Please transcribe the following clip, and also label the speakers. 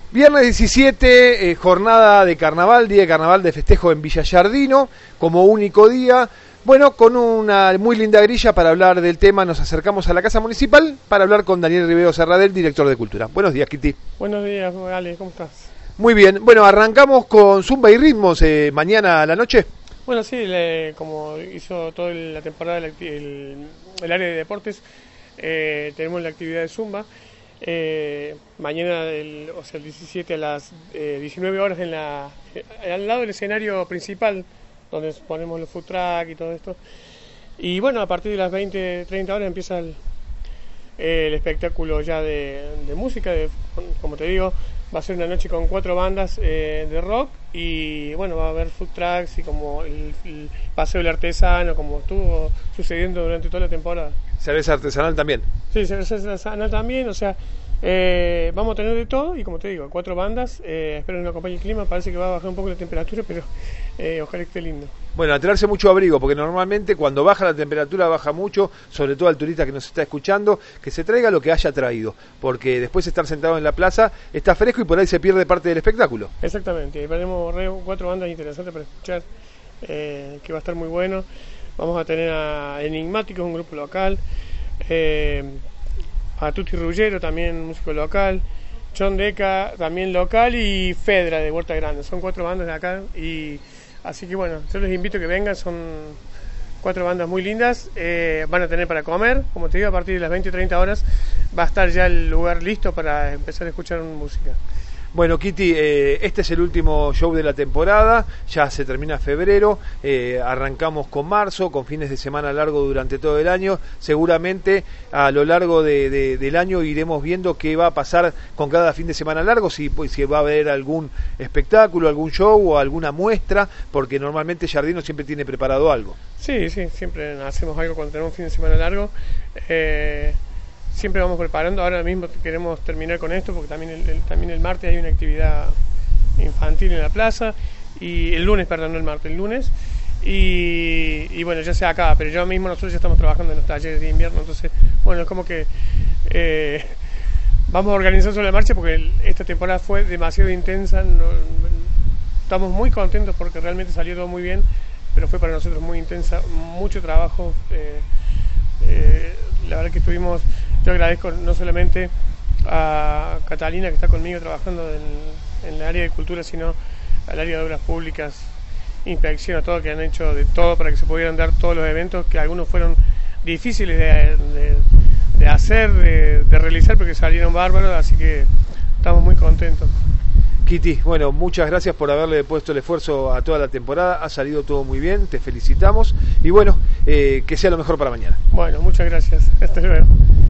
Speaker 1: Viernes 17, jornada de carnaval, día de carnaval de festejo en Villa Giardino, como único día. Bueno, con una muy linda grilla para hablar del tema, nos acercamos a la Casa Municipal para hablar con Daniel Rivero Serradel, director de Cultura. Buenos días, Kitty.
Speaker 2: Buenos días, Ale, ¿cómo estás?
Speaker 1: Muy bien, bueno, arrancamos con Zumba y Ritmos mañana a la noche.
Speaker 2: Bueno, sí, como hizo toda la temporada el área de deportes, tenemos la actividad de Zumba. Mañana, el 17 a las 19 horas al lado del escenario principal, donde ponemos los food truck y todo esto. Y bueno, a partir de las 20-30 horas empieza el espectáculo ya de música, como te digo, va a ser una noche con 4 bandas de rock y bueno, va a haber food trucks y como el paseo del artesano, como estuvo sucediendo durante toda la temporada.
Speaker 1: ¿Cerveza artesanal también?
Speaker 2: Sí, cerveza artesanal también, o sea, vamos a tener de todo y como te digo, 4 bandas, espero que nos acompañe el clima, parece que va a bajar un poco la temperatura, pero ojalá que esté lindo.
Speaker 1: Bueno, a traerse mucho abrigo, porque normalmente cuando baja la temperatura baja mucho, sobre todo al turista que nos está escuchando, que se traiga lo que haya traído, porque después de estar sentado en la plaza está fresco y por ahí se pierde parte del espectáculo.
Speaker 2: Exactamente, tenemos 4 bandas interesantes para escuchar, que va a estar muy bueno. Vamos a tener a Enigmáticos, un grupo local, a Tutti Ruggiero, también músico local, John Deca, también local, y Fedra de Huerta Grande. Son 4 bandas de acá, y así que bueno, yo les invito a que vengan, son 4 bandas muy lindas. Van a tener para comer, como te digo, a partir de las 20-30 horas va a estar ya el lugar listo para empezar a escuchar música.
Speaker 1: Bueno, Kitty, este es el último show de la temporada, ya se termina febrero, arrancamos con marzo, con fines de semana largo durante todo el año. Seguramente a lo largo del año iremos viendo qué va a pasar con cada fin de semana largo, si va a haber algún espectáculo, algún show o alguna muestra, porque normalmente Giardino siempre tiene preparado algo.
Speaker 2: Sí, siempre hacemos algo cuando tenemos un fin de semana largo. Siempre vamos preparando, ahora mismo queremos terminar con esto porque también el martes hay una actividad infantil en la plaza, y el lunes y bueno, ya se acaba, pero ya mismo nosotros ya estamos trabajando en los talleres de invierno, entonces bueno, es como que vamos a organizar sobre la marcha porque esta temporada fue demasiado intensa, estamos muy contentos porque realmente salió todo muy bien, pero fue para nosotros muy intensa, mucho trabajo, la verdad que yo agradezco no solamente a Catalina que está conmigo trabajando en el área de cultura, sino al área de obras públicas, inspección, a todo, que han hecho de todo para que se pudieran dar todos los eventos, que algunos fueron difíciles de hacer, de realizar, porque salieron bárbaros, así que estamos muy contentos.
Speaker 1: Kitty, bueno, muchas gracias por haberle puesto el esfuerzo a toda la temporada, ha salido todo muy bien, te felicitamos y bueno, que sea lo mejor para mañana.
Speaker 2: Bueno, muchas gracias, hasta luego.